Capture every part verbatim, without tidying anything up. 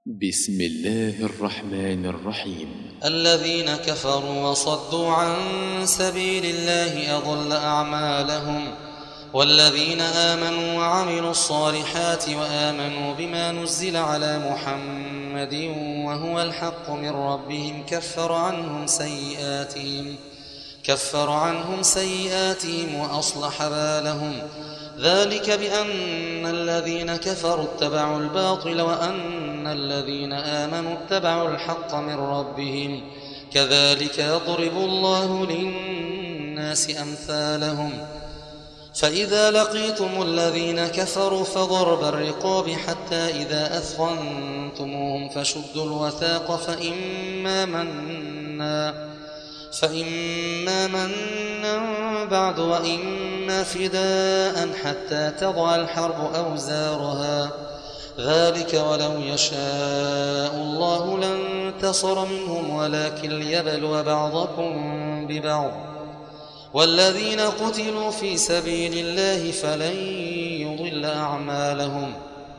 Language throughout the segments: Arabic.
بسم الله الرحمن الرحيم. الذين كفروا وصدوا عن سبيل الله أضل أعمالهم، والذين آمنوا وعملوا الصالحات وآمنوا بما نزل على محمد وهو الحق من ربهم كفر عنهم سيئاتهم كفر عنهم سيئاتهم وأصلح بالهم. ذلك بأن الذين كفروا اتبعوا الباطل وأن الذين آمنوا اتبعوا الحق من ربهم، كذلك يضرب الله للناس أمثالهم. فإذا لقيتم الذين كفروا فضرب الرقاب حتى إذا أثخنتموهم فشدوا الوثاق فإما منا فإما منا بعد وإما فداء حتى تضع الحرب أوزارها، ذلك ولو يشاء الله لانتصر منهم ولكن ليبلو بعضكم ببعض. والذين قتلوا في سبيل الله فلن يضل أعمالهم،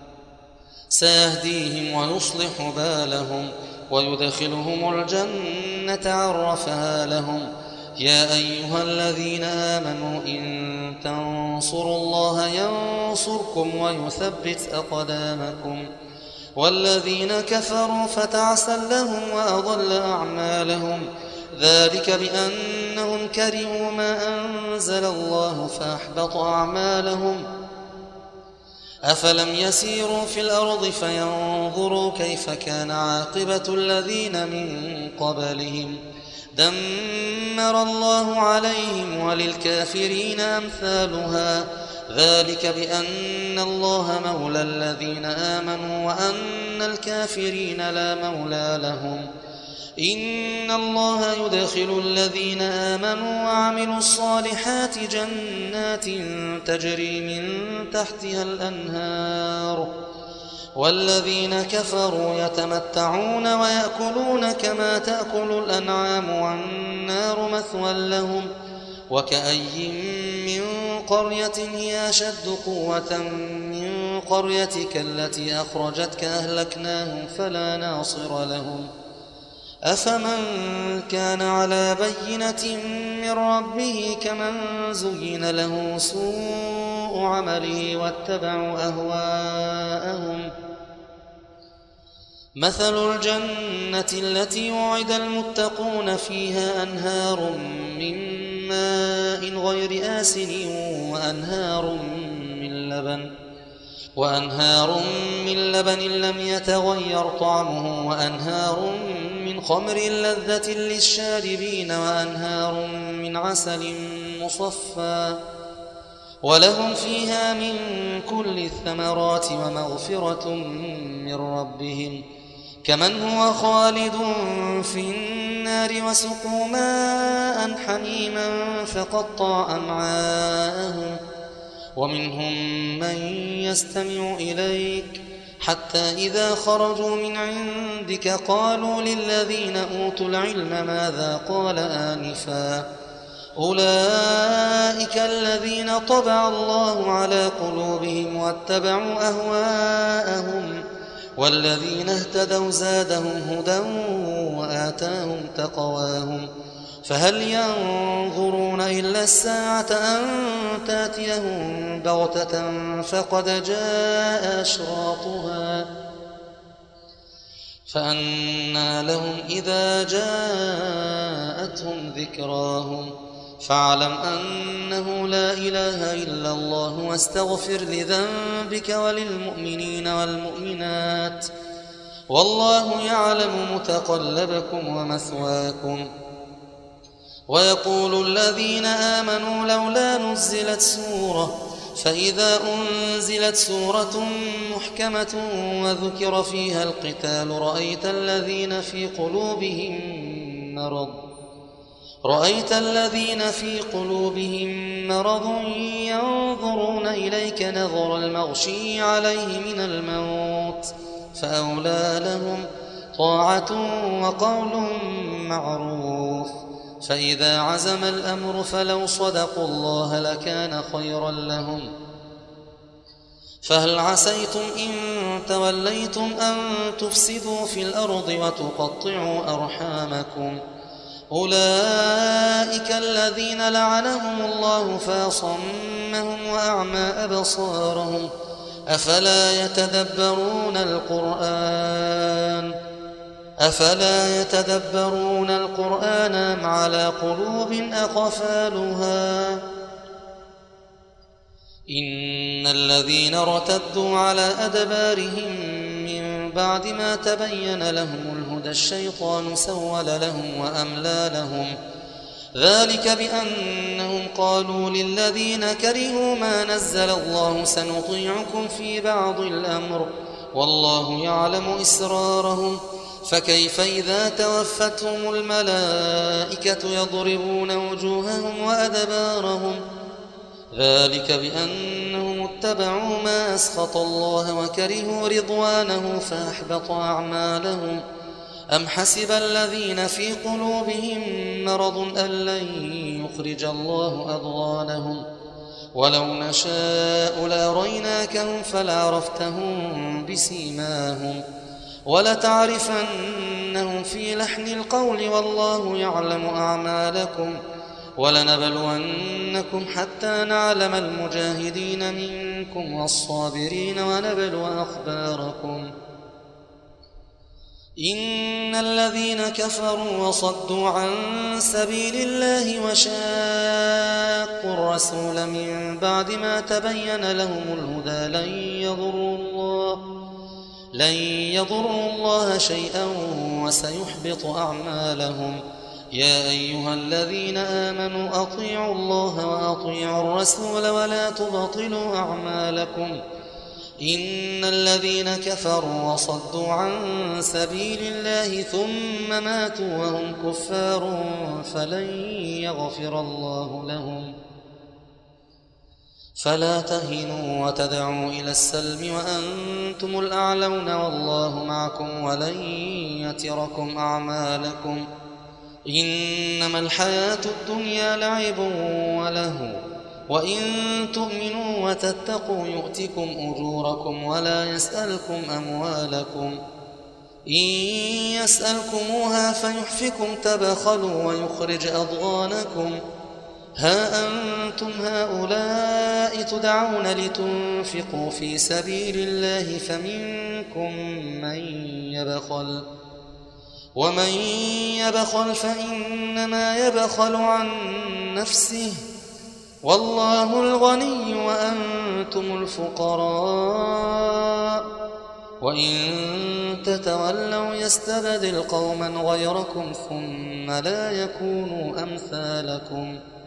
سيهديهم ويصلح بالهم ويدخلهم الجنة عرفها لهم. يا أيها الذين آمنوا إن تنصروا الله ينصركم ويثبت أقدامكم. والذين كفروا فتعسا لهم وأضل أعمالهم، ذلك بأنهم كرهوا ما أنزل الله فأحبط أعمالهم. أفلم يسيروا في الأرض فينظروا كيف كان عاقبة الذين من قبلهم، دمر الله عليهم وللكافرين أمثالها، ذلك بأن الله مولى الذين آمنوا وأن الكافرين لا مولى لهم. إن الله يدخل الذين آمنوا وعملوا الصالحات جنات تجري من تحتها الأنهار، والذين كفروا يتمتعون ويأكلون كما تأكل الأنعام والنار مثوى لهم. وكأي من قرية هي أشد قوة من قريتك التي أخرجتك أهلكناهم فلا ناصر لهم. أفمن كان على بينة من ربه كمن زين له سوء عمله واتبعوا أهواءهم. مثل الجنة التي وعد المتقون فيها أنهار من ماء غير آسن وأنهار من لبن وأنهار من لبن لم يتغير طعمه وأنهار من خمر لذة للشاربين وأنهار من عسل مصفى، ولهم فيها من كل الثمرات ومغفرة من ربهم، كمن هو خالد في النار وسقوا ماء حميما فقطع أمعاءهم. ومنهم من يستمع إليك حتى إذا خرجوا من عندك قالوا للذين أوتوا العلم ماذا قال آنفا، أولئك الذين طبع الله على قلوبهم واتبعوا أهواءهم، والذين اهتدوا زادهم هدى وآتاهم تقواهم. فهل ينظرون إلا الساعة أن تأتيهم بغتة فقد جاء أشراطها، فأنى لهم إذا جاءتهم ذكراهم. فاعلم أنه لا إله إلا الله واستغفر لذنبك وللمؤمنين والمؤمنات، والله يعلم متقلبكم ومثواكم. ويقول الذين آمنوا لولا نزلت سورة، فإذا أنزلت سورة محكمة وذكر فيها القتال رأيت الذين في قلوبهم مرض رأيت الذين في قلوبهم مرض ينظرون إليك نظر المغشي عليه من الموت، فأولى لهم طاعة وقول معروف. فإذا عزم الأمر فلو صدقوا الله لكان خيرا لهم. فهل عسيتم إن توليتم أن تفسدوا في الأرض وتقطعوا أرحامكم أولئك الذين لعنهم الله فأصمهم وأعمى أبصارهم أفلا يتدبرون القرآن أفلا يتدبرون القرآن أم على قلوب أقفالها إن الذين ارتدوا على أدبارهم من بعد ما تبين لهم الهدى الشيطان سول لهم وأملى لهم ذلك بأنهم قالوا للذين كرهوا ما نزل الله سنطيعكم في بعض الأمر والله يعلم إسرارهم فكيف إذا توفتهم الملائكة يضربون وجوههم وأدبارهم ذلك بأنهم اتبعوا ما أسخط الله وكرهوا رضوانه فأحبط أعمالهم أم حسب الذين في قلوبهم مرض أن لن يخرج الله أضغانهم ولو نشاء لأريناكهم فلعرفتهم بسيماهم ولتعرفنهم في لحن القول والله يعلم أعمالكم ولنبلونكم حتى نعلم المجاهدين منكم والصابرين ونبلو أخباركم إن الذين كفروا وصدوا عن سبيل الله وشاقوا الرسول من بعد ما تبين لهم الهدى لن يضروا الله لن يضروا الله شيئا وسيحبط أعمالهم يا أيها الذين آمنوا أطيعوا الله وأطيعوا الرسول ولا تبطلوا أعمالكم إن الذين كفروا وصدوا عن سبيل الله ثم ماتوا وهم كفار فلن يغفر الله لهم فلا تهنوا وتدعوا إلى السلم وأنتم الأعلون والله معكم ولن يتركم أعمالكم إنما الحياة الدنيا لعب وله وإن تؤمنوا وتتقوا يؤتكم أجوركم ولا يسألكم أموالكم إن يسألكموها فيحفكم تبخلوا ويخرج أضغانكم ها أنتم هؤلاء تدعون لتنفقوا في سبيل الله فمنكم من يبخل ومن يبخل فإنما يبخل عن نفسه والله الغني وأنتم الفقراء وإن تتولوا يستبدل قوما غيركم ثم لا يكونوا أمثالكم